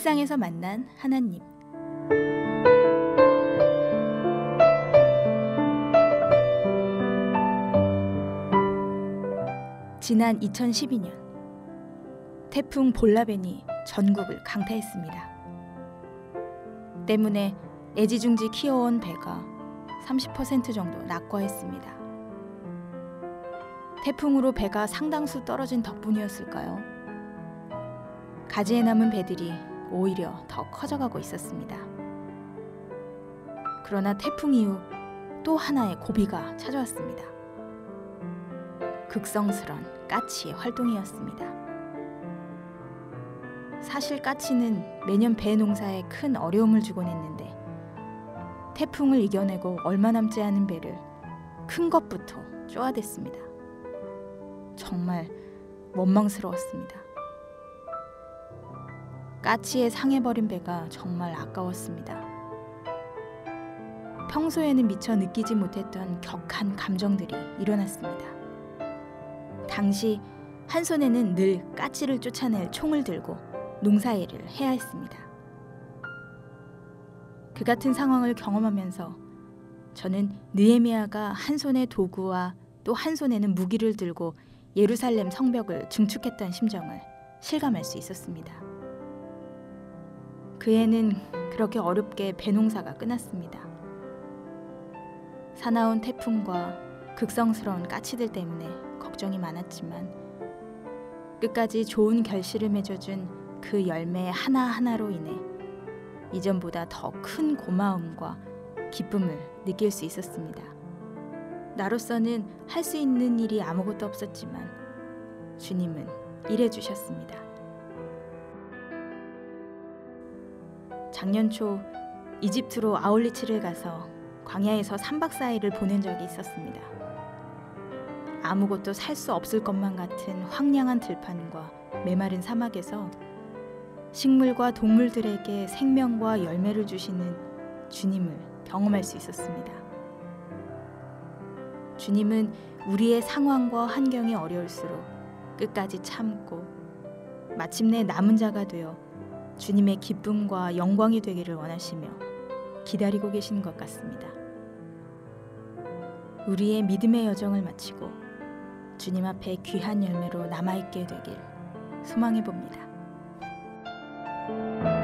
일상에서 만난 하나님. 지난 2012년 태풍 볼라벤이 전국을 강타했습니다. 때문에 애지중지 키워온 배가 30% 정도 낙과했습니다. 태풍으로 배가 상당수 떨어진 덕분이었을까요? 가지에 남은 배들이 오히려 더 커져가고 있었습니다. 그러나 태풍 이후 또 하나의 고비가 찾아왔습니다. 극성스런 까치의 활동이었습니다. 사실 까치는 매년 배 농사에 큰 어려움을 주곤 했는데 태풍을 이겨내고 얼마 남지 않은 배를 큰 것부터 쪼아댔습니다. 정말 원망스러웠습니다. 까치에 상해버린 배가 정말 아까웠습니다. 평소에는 미처 느끼지 못했던 격한 감정들이 일어났습니다. 당시 한 손에는 늘 까치를 쫓아낼 총을 들고 농사일을 해야 했습니다. 그 같은 상황을 경험하면서 저는 느헤미야가 한 손에 도구와 또 한 손에는 무기를 들고 예루살렘 성벽을 중축했던 심정을 실감할 수 있었습니다. 그 해는 그렇게 어렵게 배농사가 끝났습니다. 사나운 태풍과 극성스러운 까치들 때문에 걱정이 많았지만 끝까지 좋은 결실을 맺어준 그 열매 하나하나로 인해 이전보다 더 큰 고마움과 기쁨을 느낄 수 있었습니다. 나로서는 할 수 있는 일이 아무것도 없었지만 주님은 일해주셨습니다. 작년 초 이집트로 아울리치를 가서 광야에서 3박 4일을 보낸 적이 있었습니다. 아무것도 살 수 없을 것만 같은 황량한 들판과 메마른 사막에서 식물과 동물들에게 생명과 열매를 주시는 주님을 경험할 수 있었습니다. 주님은 우리의 상황과 환경이 어려울수록 끝까지 참고 마침내 남은 자가 되어 주님의 기쁨과 영광이 되기를 원하시며 기다리고 계신 것 같습니다. 우리의 믿음의 여정을 마치고 주님 앞에 귀한 열매로 남아있게 되길 소망해 봅니다.